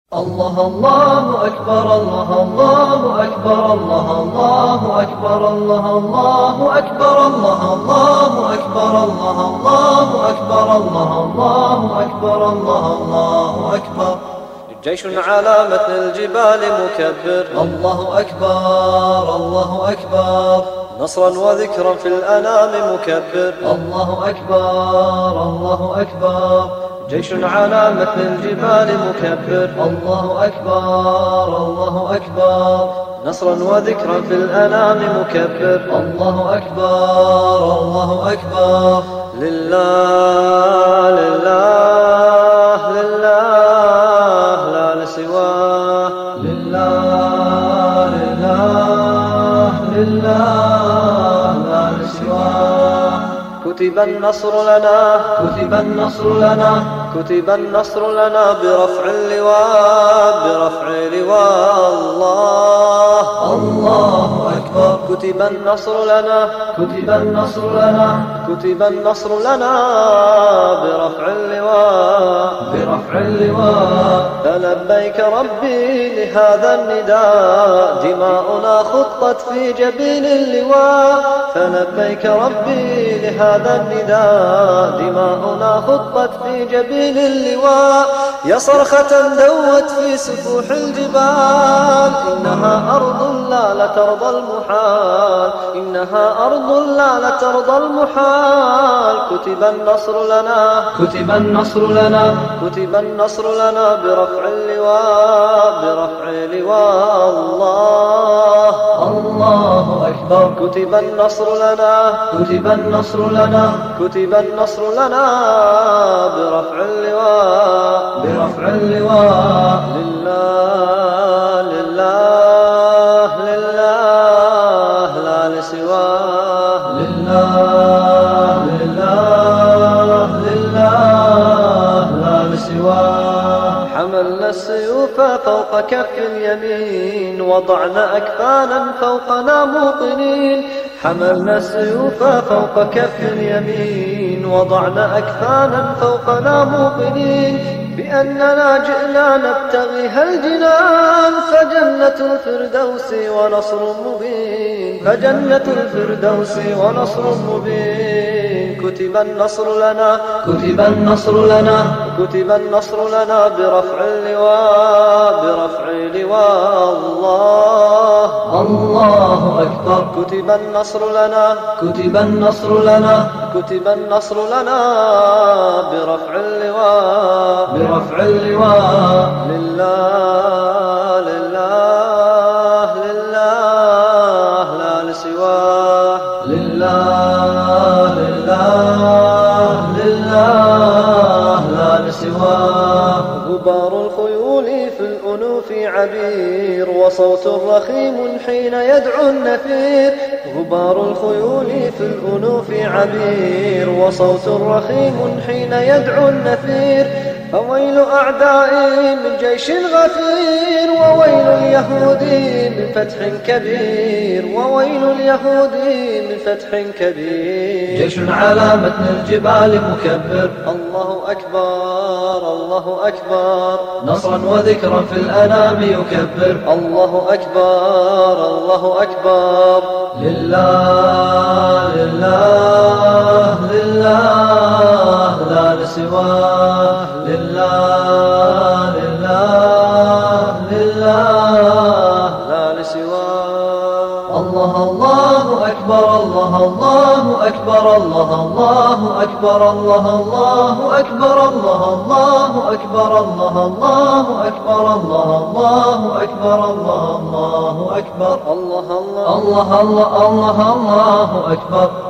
الله الله أكبر الله الله أكبر الله الله أكبر الله الله أكبر الله الله أكبر الله الله أكبر الله الله أكبر الله الله أكبر. جيش على متن الجبال مكبر، الله أكبر الله أكبر. نصرا وذكرا في الأنام مكبر، الله أكبر الله أكبر. جيش على متن الجبال مكبر، الله أكبر الله أكبر. نصرا وذكرا في الأنام مكبر، الله أكبر الله أكبر. لله لله لله لا لسواه، لله لله لله لا لسواه. كتب النصر لنا كتب النصر لنا كتب النصر لنا برفع اللواء برفع لواء الله. الله أكبر. كتب النصر لنا كتب النصر لنا كتب النصر لنا برفع اللواء برفع اللواء. فلبيك ربي لهذا النداء، دماؤنا خطت في جبين اللواء. فلبيك ربي لهذا النداء، دماؤنا خطت في جبين اللواء. يا صرخة دوت في سفوح الجبال، إنها أرض لا لترضى المحال، إنها أرض لا لترضى المحال. كتب النصر لنا كتب النصر لنا كتب النصر لنا برفع اللواء برفع لواء الله. الله أكبر. كتب النصر لنا كتب النصر لنا كتب النصر لنا برفع اللواء برفع اللواء. لله لله لله لا لسواه، لله لله لله لا لسواه. حملنا السيوف فوق كف اليمين، وضعنا أكفانا فوقنا موقنين. حملنا السيوف فوق كف اليمين، وضعنا أكفانا فوقنا موقنين بأننا جئنا نبتغيها الجنان. فجنة الفردوس ونصر مبين، فجنة الفردوس ونصر مبين. كتب النصر لنا كتب النصر لنا كتب النصر لنا برفع اللواء برفع لواء الله. الله أكبر. كتب النصر لنا كتب النصر لنا كتب النصر لنا برفع اللواء برفع اللواء. لله لله لله لا لسواه، لله لله لله لا لسواه. غبار الخيول في الأنوف عبير، وصوت رخيم حين يدعو النفير. غبار الخيول في الأنوف عبير، وصوت رخيم حين يدعو النفير. فويل أعدائي من جيش غفير، وويل اليهود من فتح كبير، وويل اليهود من فتح كبير. جيش على متن الجبال مكبر، الله أكبر الله أكبر. نصرا وذكرا في الأنام يكبر، الله أكبر الله أكبر. لله لله لله لا لسواه، لله لله لله لا لسواه. الله الله أكبر الله الله أكبر الله الله أكبر الله الله أكبر الله الله أكبر الله الله أكبر الله الله أكبر الله الله أكبر. الله الله الله الله الله الله أكبر.